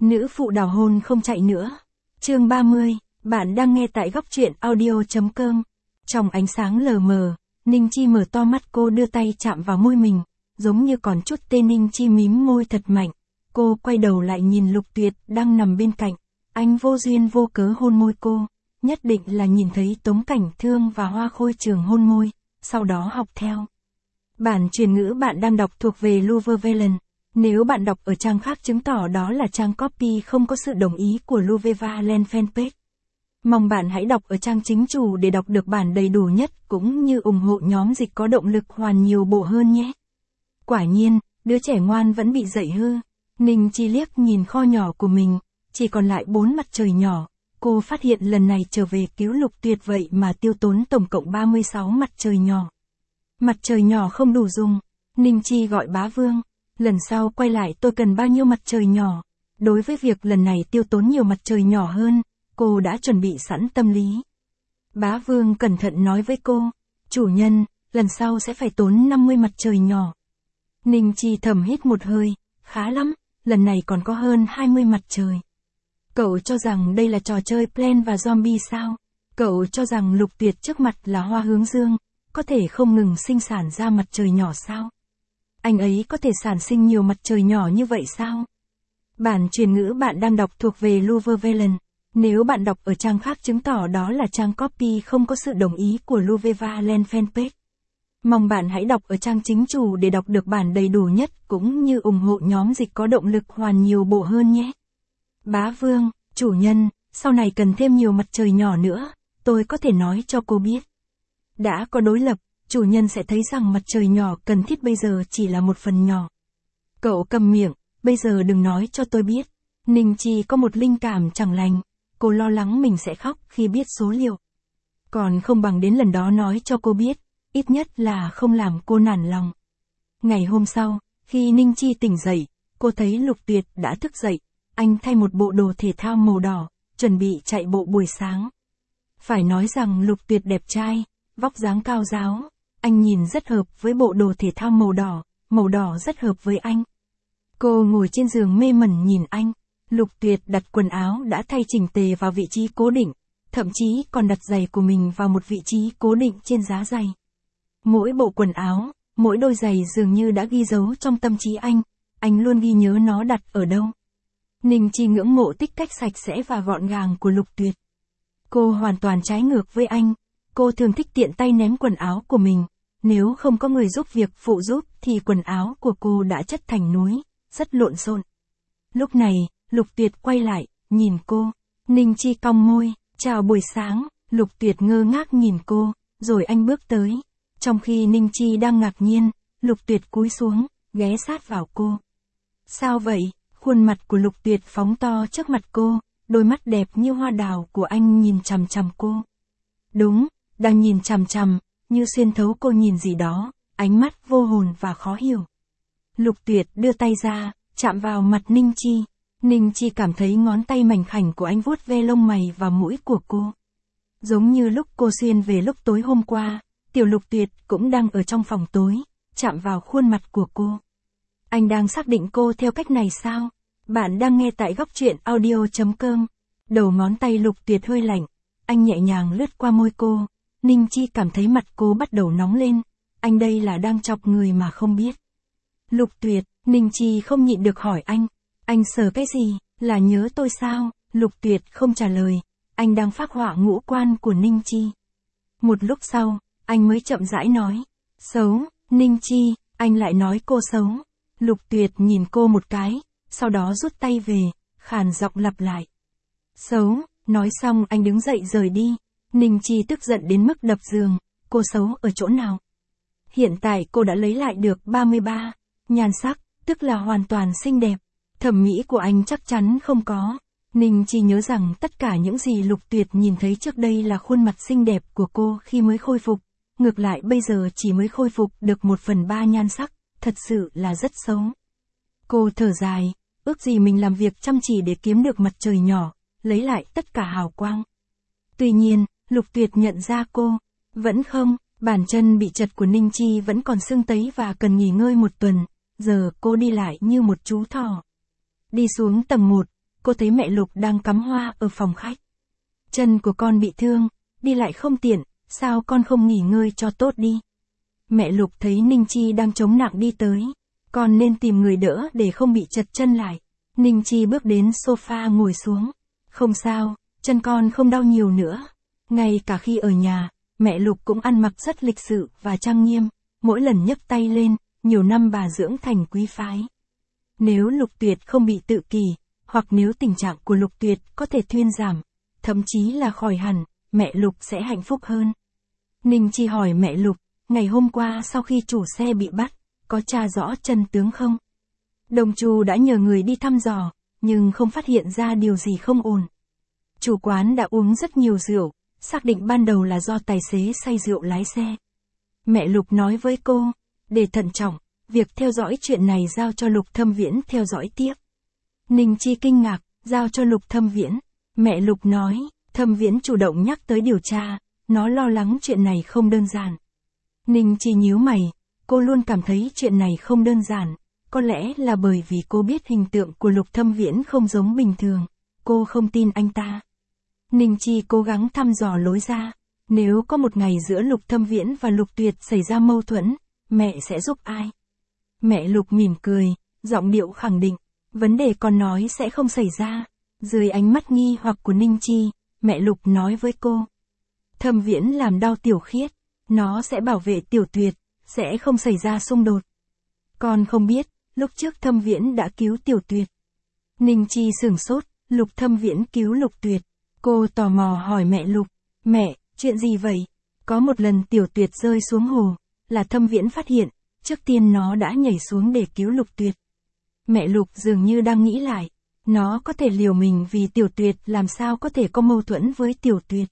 Nữ phụ đào hôn không chạy nữa. Chương 30, bạn đang nghe tại góc truyện audio.com. Trong ánh sáng lờ mờ, Ninh Chi mở to mắt, cô đưa tay chạm vào môi mình, giống như còn chút tê. Ninh Chi mím môi thật mạnh. Cô quay đầu lại nhìn Lục Tuyệt đang nằm bên cạnh. Anh vô duyên vô cớ hôn môi cô, nhất định là nhìn thấy Tống Cảnh Thương và Hoa Khôi Trường hôn môi, sau đó học theo. Bản truyền ngữ bạn đang đọc thuộc về Louvre Velen. Nếu bạn đọc ở trang khác chứng tỏ đó là trang copy không có sự đồng ý của Louvre Velen fanpage. Mong bạn hãy đọc ở trang chính chủ để đọc được bản đầy đủ nhất cũng như ủng hộ nhóm dịch có động lực hoàn nhiều bộ hơn nhé. Quả nhiên, đứa trẻ ngoan vẫn bị dạy hư. Ninh Chi liếc nhìn kho nhỏ của mình, chỉ còn lại 4 mặt trời nhỏ. Cô phát hiện lần này trở về cứu Lục Tuyệt vậy mà tiêu tốn tổng cộng 36 mặt trời nhỏ. Mặt trời nhỏ không đủ dùng. Ninh Chi gọi bá Vương. Lần sau quay lại tôi cần bao nhiêu mặt trời nhỏ. Đối với việc lần này tiêu tốn nhiều mặt trời nhỏ hơn, cô đã chuẩn bị sẵn tâm lý. Bá Vương cẩn thận nói với cô, chủ nhân, lần sau sẽ phải tốn 50 mặt trời nhỏ. Ninh Chi thầm hít một hơi, khá lắm, lần này còn có hơn 20 mặt trời. Cậu cho rằng đây là trò chơi Plant và Zombie sao? Cậu cho rằng Lục Tuyệt trước mặt là hoa hướng dương, có thể không ngừng sinh sản ra mặt trời nhỏ sao? Anh ấy có thể sản sinh nhiều mặt trời nhỏ như vậy sao? Bản truyền ngữ bạn đang đọc thuộc về Louvre Velen. Nếu bạn đọc ở trang khác chứng tỏ đó là trang copy không có sự đồng ý của Louvre Velen fanpage. Mong bạn hãy đọc ở trang chính chủ để đọc được bản đầy đủ nhất cũng như ủng hộ nhóm dịch có động lực hoàn nhiều bộ hơn nhé. Bá Vương, chủ nhân, sau này cần thêm nhiều mặt trời nhỏ nữa, tôi có thể nói cho cô biết. Đã có đối lập, chủ nhân sẽ thấy rằng mặt trời nhỏ cần thiết bây giờ chỉ là một phần nhỏ. Cậu cầm miệng, bây giờ đừng nói cho tôi biết. Ninh Chi có một linh cảm chẳng lành, cô lo lắng mình sẽ khóc khi biết số liệu. Còn không bằng đến lần đó nói cho cô biết, ít nhất là không làm cô nản lòng. Ngày hôm sau, khi Ninh Chi tỉnh dậy, cô thấy Lục Tuyệt đã thức dậy. Anh thay một bộ đồ thể thao màu đỏ, chuẩn bị chạy bộ buổi sáng. Phải nói rằng Lục Tuyệt đẹp trai, vóc dáng cao ráo, anh nhìn rất hợp với bộ đồ thể thao màu đỏ rất hợp với anh. Cô ngồi trên giường mê mẩn nhìn anh. Lục Tuyệt đặt quần áo đã thay chỉnh tề vào vị trí cố định, thậm chí còn đặt giày của mình vào một vị trí cố định trên giá giày. Mỗi bộ quần áo, mỗi đôi giày dường như đã ghi dấu trong tâm trí anh luôn ghi nhớ nó đặt ở đâu. Ninh Chi ngưỡng mộ tích cách sạch sẽ và gọn gàng của Lục Tuyệt. Cô hoàn toàn trái ngược với anh, cô thường thích tiện tay ném quần áo của mình, nếu không có người giúp việc phụ giúp thì quần áo của cô đã chất thành núi, rất lộn xộn. Lúc này, Lục Tuyệt quay lại, nhìn cô. Ninh Chi cong môi, chào buổi sáng. Lục Tuyệt ngơ ngác nhìn cô, rồi anh bước tới. Trong khi Ninh Chi đang ngạc nhiên, Lục Tuyệt cúi xuống, ghé sát vào cô. Sao vậy? Khuôn mặt của Lục Tuyệt phóng to trước mặt cô, đôi mắt đẹp như hoa đào của anh nhìn chằm chằm cô. Đúng, đang nhìn chằm chằm, như xuyên thấu cô nhìn gì đó, ánh mắt vô hồn và khó hiểu. Lục Tuyệt đưa tay ra, chạm vào mặt Ninh Chi. Ninh Chi cảm thấy ngón tay mảnh khảnh của anh vuốt ve lông mày và mũi của cô. Giống như lúc cô xuyên về lúc tối hôm qua, tiểu Lục Tuyệt cũng đang ở trong phòng tối, chạm vào khuôn mặt của cô. Anh đang xác định cô theo cách này sao? Bạn đang nghe tại góc truyện audio.com. Đầu ngón tay Lục Tuyệt hơi lạnh, anh nhẹ nhàng lướt qua môi cô. Ninh Chi cảm thấy mặt cô bắt đầu nóng lên, anh đây là đang chọc người mà không biết. Lục Tuyệt, Ninh Chi không nhịn được hỏi anh sờ cái gì, là nhớ tôi sao? Lục Tuyệt không trả lời, anh đang phác họa ngũ quan của Ninh Chi. Một lúc sau, anh mới chậm rãi nói, xấu, Ninh Chi, anh lại nói cô xấu. Lục Tuyệt nhìn cô một cái, sau đó rút tay về, khàn giọng lặp lại. Xấu, nói xong anh đứng dậy rời đi. Ninh Chi tức giận đến mức đập giường, cô xấu ở chỗ nào? Hiện tại cô đã lấy lại được 33, nhan sắc, tức là hoàn toàn xinh đẹp. Thẩm mỹ của anh chắc chắn không có. Ninh Chi nhớ rằng tất cả những gì Lục Tuyệt nhìn thấy trước đây là khuôn mặt xinh đẹp của cô khi mới khôi phục. Ngược lại bây giờ chỉ mới khôi phục được 1/3 nhan sắc, thật sự là rất xấu. Cô thở dài, ước gì mình làm việc chăm chỉ để kiếm được mặt trời nhỏ, lấy lại tất cả hào quang. Tuy nhiên, Lục Tuyệt nhận ra cô, vẫn không, bàn chân bị chật của Ninh Chi vẫn còn sưng tấy và cần nghỉ ngơi một tuần, giờ cô đi lại như một chú thỏ. Đi xuống tầng 1, cô thấy mẹ Lục đang cắm hoa ở phòng khách. Chân của con bị thương, đi lại không tiện, sao con không nghỉ ngơi cho tốt đi? Mẹ Lục thấy Ninh Chi đang chống nặng đi tới. Con nên tìm người đỡ để không bị trật chân lại. Ninh Chi bước đến sofa ngồi xuống. Không sao, chân con không đau nhiều nữa. Ngay cả khi ở nhà, mẹ Lục cũng ăn mặc rất lịch sự và trang nghiêm. Mỗi lần nhấc tay lên, nhiều năm bà dưỡng thành quý phái. Nếu Lục Tuyệt không bị tự kỷ, hoặc nếu tình trạng của Lục Tuyệt có thể thuyên giảm, thậm chí là khỏi hẳn, mẹ Lục sẽ hạnh phúc hơn. Ninh Chi hỏi mẹ Lục, ngày hôm qua sau khi chủ xe bị bắt, có tra rõ chân tướng không? Đồng Trù đã nhờ người đi thăm dò, nhưng không phát hiện ra điều gì không ổn. Chủ quán đã uống rất nhiều rượu, xác định ban đầu là do tài xế say rượu lái xe. Mẹ Lục nói với cô, để thận trọng, việc theo dõi chuyện này giao cho Lục Thâm Viễn theo dõi tiếp. Ninh Chi kinh ngạc, giao cho Lục Thâm Viễn. Mẹ Lục nói, Thâm Viễn chủ động nhắc tới điều tra, nó lo lắng chuyện này không đơn giản. Ninh Chi nhíu mày, cô luôn cảm thấy chuyện này không đơn giản, có lẽ là bởi vì cô biết hình tượng của Lục Thâm Viễn không giống bình thường, cô không tin anh ta. Ninh Chi cố gắng thăm dò lối ra, nếu có một ngày giữa Lục Thâm Viễn và Lục Tuyệt xảy ra mâu thuẫn, mẹ sẽ giúp ai? Mẹ Lục mỉm cười, giọng điệu khẳng định, vấn đề con nói sẽ không xảy ra. Dưới ánh mắt nghi hoặc của Ninh Chi, mẹ Lục nói với cô. Thâm Viễn làm đau Tiểu Khiết, nó sẽ bảo vệ Tiểu Tuyệt, sẽ không xảy ra xung đột. Con không biết, lúc trước Thâm Viễn đã cứu Tiểu Tuyệt. Ninh Chi sửng sốt, Lục Thâm Viễn cứu Lục Tuyệt. Cô tò mò hỏi mẹ Lục, mẹ, chuyện gì vậy? Có một lần Tiểu Tuyệt rơi xuống hồ, là Thâm Viễn phát hiện, trước tiên nó đã nhảy xuống để cứu Lục Tuyệt. Mẹ Lục dường như đang nghĩ lại, nó có thể liều mình vì Tiểu Tuyệt làm sao có thể có mâu thuẫn với Tiểu Tuyệt.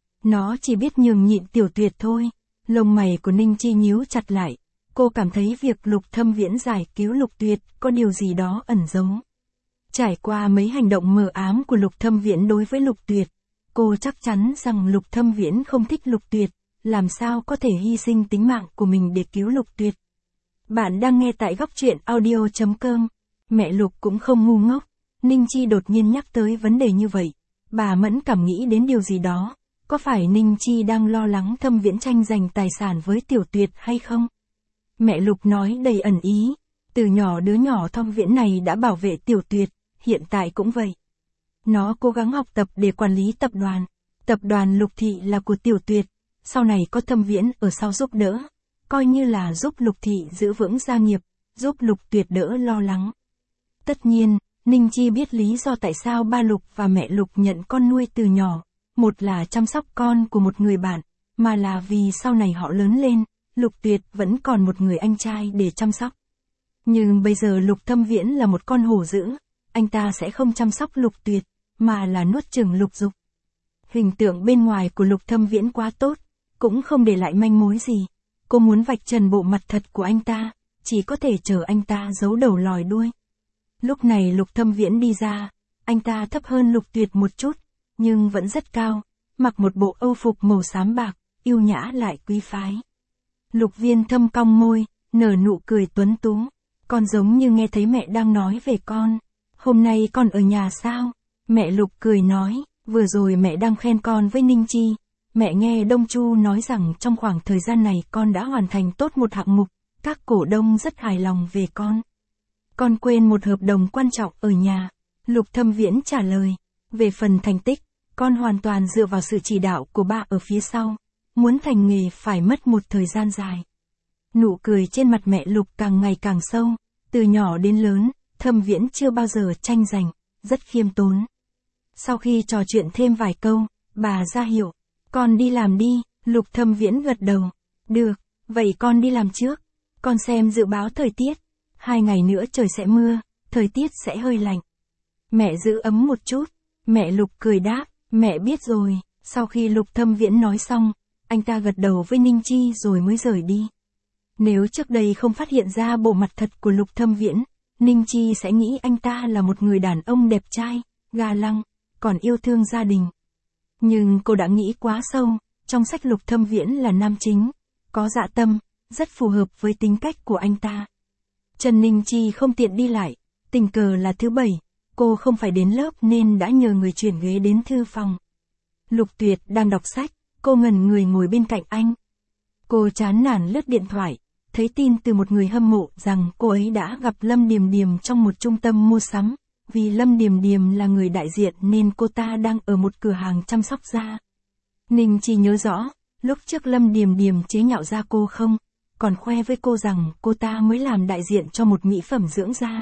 Nó chỉ biết nhường nhịn Tiểu Tuyệt thôi. Lông mày của Ninh Chi nhíu chặt lại, cô cảm thấy việc Lục Thâm Viễn giải cứu Lục Tuyệt có điều gì đó ẩn giấu. Trải qua mấy hành động mờ ám của Lục Thâm Viễn đối với Lục Tuyệt, cô chắc chắn rằng Lục Thâm Viễn không thích Lục Tuyệt, làm sao có thể hy sinh tính mạng của mình để cứu Lục Tuyệt. Bạn đang nghe tại góc truyện audio.com. Mẹ Lục cũng không ngu ngốc. Ninh Chi đột nhiên nhắc tới vấn đề như vậy, bà mẫn cảm nghĩ đến điều gì đó. Có phải Ninh Chi đang lo lắng Thâm Viễn tranh giành tài sản với Tiểu Tuyệt hay không? Mẹ Lục nói đầy ẩn ý. Từ nhỏ đứa nhỏ Thâm Viễn này đã bảo vệ Tiểu Tuyệt, hiện tại cũng vậy. Nó cố gắng học tập để quản lý tập đoàn. Tập đoàn Lục Thị là của Tiểu Tuyệt. Sau này có Thâm Viễn ở sau giúp đỡ. Coi như là giúp Lục Thị giữ vững gia nghiệp, giúp Lục Tuyệt đỡ lo lắng. Tất nhiên, Ninh Chi biết lý do tại sao ba Lục và mẹ Lục nhận con nuôi từ nhỏ. Một là chăm sóc con của một người bạn, mà là vì sau này họ lớn lên, Lục Tuyệt vẫn còn một người anh trai để chăm sóc. Nhưng bây giờ Lục Thâm Viễn là một con hổ dữ, anh ta sẽ không chăm sóc Lục Tuyệt, mà là nuốt chửng Lục Dục. Hình tượng bên ngoài của Lục Thâm Viễn quá tốt, cũng không để lại manh mối gì. Cô muốn vạch trần bộ mặt thật của anh ta, chỉ có thể chờ anh ta giấu đầu lòi đuôi. Lúc này Lục Thâm Viễn đi ra, anh ta thấp hơn Lục Tuyệt một chút, nhưng vẫn rất cao, mặc một bộ âu phục màu xám bạc, yêu nhã lại quý phái. Lục Viên Thâm cong môi, nở nụ cười tuấn tú. Con giống như nghe thấy mẹ đang nói về con. Hôm nay con ở nhà sao? Mẹ Lục cười nói, vừa rồi mẹ đang khen con với Ninh Chi. Mẹ nghe Đông Chu nói rằng trong khoảng thời gian này con đã hoàn thành tốt một hạng mục, các cổ đông rất hài lòng về con. Con quên một hợp đồng quan trọng ở nhà. Lục Thâm Viễn trả lời, về phần thành tích, con hoàn toàn dựa vào sự chỉ đạo của ba ở phía sau. Muốn thành nghề phải mất một thời gian dài. Nụ cười trên mặt mẹ Lục càng ngày càng sâu. Từ nhỏ đến lớn, Thâm Viễn chưa bao giờ tranh giành, rất khiêm tốn. Sau khi trò chuyện thêm vài câu, bà ra hiệu, con đi làm đi. Lục Thâm Viễn gật đầu. Được, vậy con đi làm trước. Con xem dự báo thời tiết. 2 ngày nữa trời sẽ mưa, thời tiết sẽ hơi lạnh. Mẹ giữ ấm một chút. Mẹ Lục cười đáp, mẹ biết rồi. Sau khi Lục Thâm Viễn nói xong, anh ta gật đầu với Ninh Chi rồi mới rời đi. Nếu trước đây không phát hiện ra bộ mặt thật của Lục Thâm Viễn, Ninh Chi sẽ nghĩ anh ta là một người đàn ông đẹp trai, ga lăng, còn yêu thương gia đình. Nhưng cô đã nghĩ quá sâu, trong sách Lục Thâm Viễn là nam chính, có dạ tâm, rất phù hợp với tính cách của anh ta. Trần Ninh Chi không tiện đi lại, tình cờ là thứ Bảy, cô không phải đến lớp nên đã nhờ người chuyển ghế đến thư phòng. Lục Tuyệt đang đọc sách, cô ngẩn người ngồi bên cạnh anh. Cô chán nản lướt điện thoại, thấy tin từ một người hâm mộ rằng cô ấy đã gặp Lâm Điềm Điềm trong một trung tâm mua sắm. Vì Lâm Điềm Điềm là người đại diện nên cô ta đang ở một cửa hàng chăm sóc da. Ninh Chi nhớ rõ, lúc trước Lâm Điềm Điềm chế nhạo da cô không, còn khoe với cô rằng cô ta mới làm đại diện cho một mỹ phẩm dưỡng da.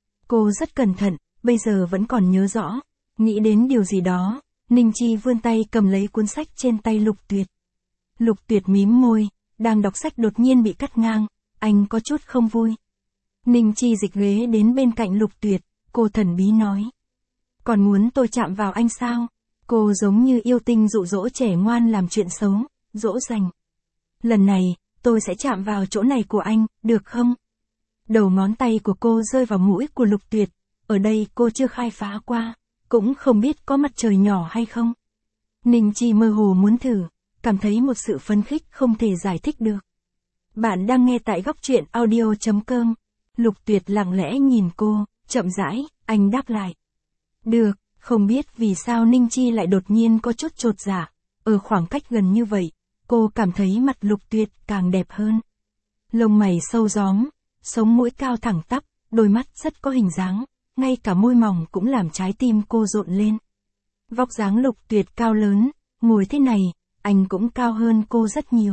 Cô rất cẩn thận, bây giờ vẫn còn nhớ rõ. Nghĩ đến điều gì đó, Ninh Chi vươn tay cầm lấy cuốn sách trên tay Lục Tuyệt. Lục Tuyệt mím môi, đang đọc sách đột nhiên bị cắt ngang, anh có chút không vui. Ninh Chi dịch ghế đến bên cạnh Lục Tuyệt, cô thần bí nói. Còn muốn tôi chạm vào anh sao? Cô giống như yêu tinh dụ dỗ trẻ ngoan làm chuyện xấu, dỗ dành. Lần này, tôi sẽ chạm vào chỗ này của anh, được không? Đầu ngón tay của cô rơi vào mũi của Lục Tuyệt, ở đây cô chưa khai phá qua, cũng không biết có mặt trời nhỏ hay không. Ninh Chi mơ hồ muốn thử, cảm thấy một sự phấn khích không thể giải thích được. Bạn đang nghe tại góc truyện audio.com. Lục Tuyệt lặng lẽ nhìn cô, chậm rãi, anh đáp lại. Được, không biết vì sao Ninh Chi lại đột nhiên có chút chột dạ, ở khoảng cách gần như vậy, cô cảm thấy mặt Lục Tuyệt càng đẹp hơn. Lông mày sâu gióm, sống mũi cao thẳng tắp, đôi mắt rất có hình dáng, ngay cả môi mỏng cũng làm trái tim cô rộn lên. Vóc dáng Lục Tuyệt cao lớn, ngồi thế này, anh cũng cao hơn cô rất nhiều.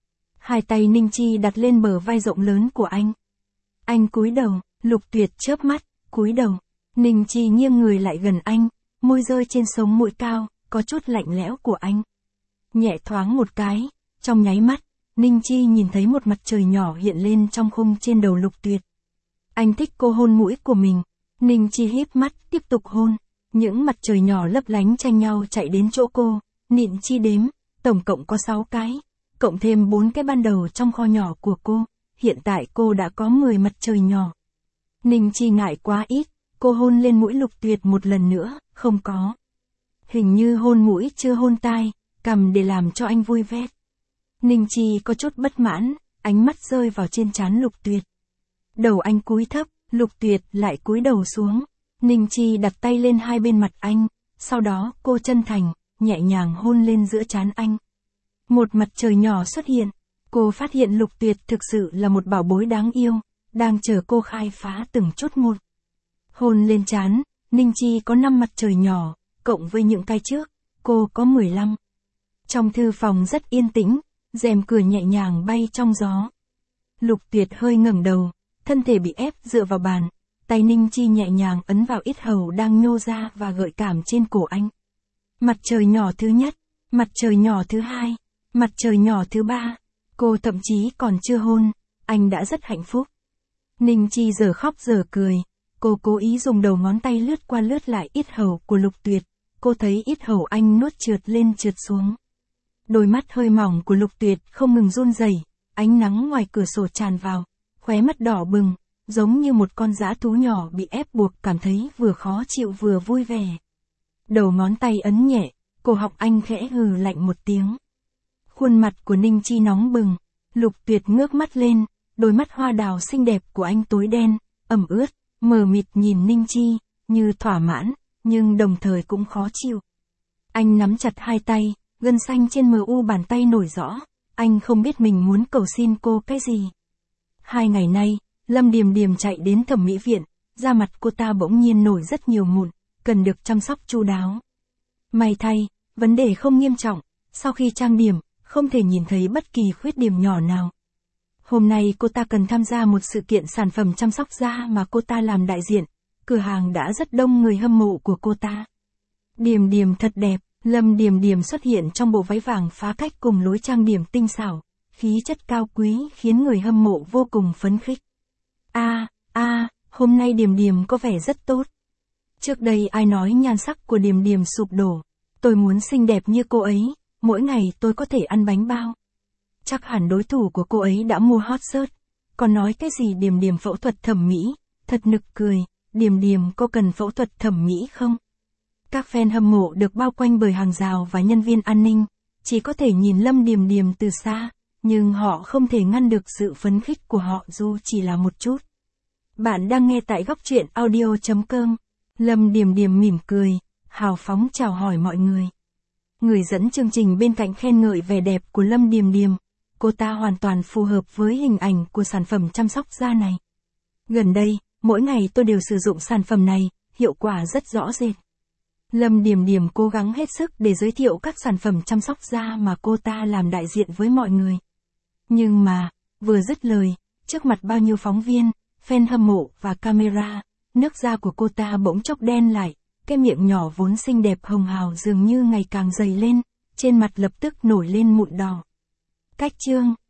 Hai tay Ninh Chi đặt lên bờ vai rộng lớn của anh. Anh cúi đầu, Lục Tuyệt chớp mắt, cúi đầu. Ninh Chi nghiêng người lại gần anh, môi rơi trên sống mũi cao, có chút lạnh lẽo của anh. Nhẹ thoáng một cái, trong nháy mắt, Ninh Chi nhìn thấy một mặt trời nhỏ hiện lên trong khung trên đầu Lục Tuyệt. Anh thích cô hôn mũi của mình. Ninh Chi híp mắt, tiếp tục hôn. Những mặt trời nhỏ lấp lánh tranh nhau chạy đến chỗ cô, Nịn Chi đếm, tổng cộng có 6 cái, cộng thêm 4 cái ban đầu trong kho nhỏ của cô, hiện tại cô đã có 10 mặt trời nhỏ. Ninh Chi ngại quá ít, cô hôn lên mũi Lục Tuyệt một lần nữa, không có. Hình như hôn mũi chưa hôn tai, cầm để làm cho anh vui vẻ. Ninh Chi có chút bất mãn, ánh mắt rơi vào trên trán Lục Tuyệt. Đầu anh cúi thấp, Lục Tuyệt lại cúi đầu xuống. Ninh Chi đặt tay lên hai bên mặt anh, sau đó cô chân thành, nhẹ nhàng hôn lên giữa trán anh. Một mặt trời nhỏ xuất hiện, cô phát hiện Lục Tuyệt thực sự là một bảo bối đáng yêu, đang chờ cô khai phá từng chút một. Hôn lên trán, Ninh Chi có 5 mặt trời nhỏ, cộng với những cái trước, cô có 15. Trong thư phòng rất yên tĩnh, rèm cửa nhẹ nhàng bay trong gió. Lục Tuyệt hơi ngẩng đầu, thân thể bị ép dựa vào bàn, tay Ninh Chi nhẹ nhàng ấn vào yết hầu đang nhô ra và gợi cảm trên cổ anh. Mặt trời nhỏ thứ nhất, mặt trời nhỏ thứ hai, mặt trời nhỏ thứ ba, cô thậm chí còn chưa hôn, anh đã rất hạnh phúc. Ninh Chi giờ khóc giờ cười, cô cố ý dùng đầu ngón tay lướt qua lướt lại yết hầu của Lục Tuyệt, cô thấy yết hầu anh nuốt trượt lên trượt xuống. Đôi mắt hơi mỏng của Lục Tuyệt không ngừng run rẩy, ánh nắng ngoài cửa sổ tràn vào, khóe mắt đỏ bừng, giống như một con dã thú nhỏ bị ép buộc cảm thấy vừa khó chịu vừa vui vẻ. Đầu ngón tay ấn nhẹ, cổ họng anh khẽ hừ lạnh một tiếng. Khuôn mặt của Ninh Chi nóng bừng, Lục Tuyệt ngước mắt lên, đôi mắt hoa đào xinh đẹp của anh tối đen, ẩm ướt, mờ mịt nhìn Ninh Chi, như thỏa mãn, nhưng đồng thời cũng khó chịu. Anh nắm chặt hai tay, gân xanh trên mu bàn tay nổi rõ, anh không biết mình muốn cầu xin cô cái gì. 2 ngày nay, Lâm Điềm Điềm chạy đến thẩm mỹ viện, da mặt cô ta bỗng nhiên nổi rất nhiều mụn, cần được chăm sóc chu đáo. May thay, vấn đề không nghiêm trọng, sau khi trang điểm, không thể nhìn thấy bất kỳ khuyết điểm nhỏ nào. Hôm nay cô ta cần tham gia một sự kiện sản phẩm chăm sóc da mà cô ta làm đại diện, cửa hàng đã rất đông người hâm mộ của cô ta. Điềm Điềm thật đẹp, Lâm Điềm Điềm xuất hiện trong bộ váy vàng phá cách cùng lối trang điểm tinh xảo, khí chất cao quý khiến người hâm mộ vô cùng phấn khích. Hôm nay Điềm Điềm có vẻ rất tốt. Trước đây ai nói nhan sắc của Điềm Điềm sụp đổ, tôi muốn xinh đẹp như cô ấy, mỗi ngày tôi có thể ăn bánh bao. Chắc hẳn đối thủ của cô ấy đã mua hot search, còn nói cái gì Điềm Điềm phẫu thuật thẩm mỹ, thật nực cười, Điềm Điềm có cần phẫu thuật thẩm mỹ không? Các fan hâm mộ được bao quanh bởi hàng rào và nhân viên an ninh, chỉ có thể nhìn Lâm Điềm Điềm từ xa, nhưng họ không thể ngăn được sự phấn khích của họ dù chỉ là một chút. Bạn đang nghe tại góc truyện audio.com. Lâm Điềm Điềm mỉm cười, hào phóng chào hỏi mọi người. Người dẫn chương trình bên cạnh khen ngợi vẻ đẹp của Lâm Điềm Điềm. Cô ta hoàn toàn phù hợp với hình ảnh của sản phẩm chăm sóc da này. Gần đây, mỗi ngày tôi đều sử dụng sản phẩm này, hiệu quả rất rõ rệt. Lâm Điềm Điềm cố gắng hết sức để giới thiệu các sản phẩm chăm sóc da mà cô ta làm đại diện với mọi người. Nhưng mà, vừa dứt lời, trước mặt bao nhiêu phóng viên, fan hâm mộ và camera, nước da của cô ta bỗng chốc đen lại, cái miệng nhỏ vốn xinh đẹp hồng hào dường như ngày càng dày lên, trên mặt lập tức nổi lên mụn đỏ. Cách chương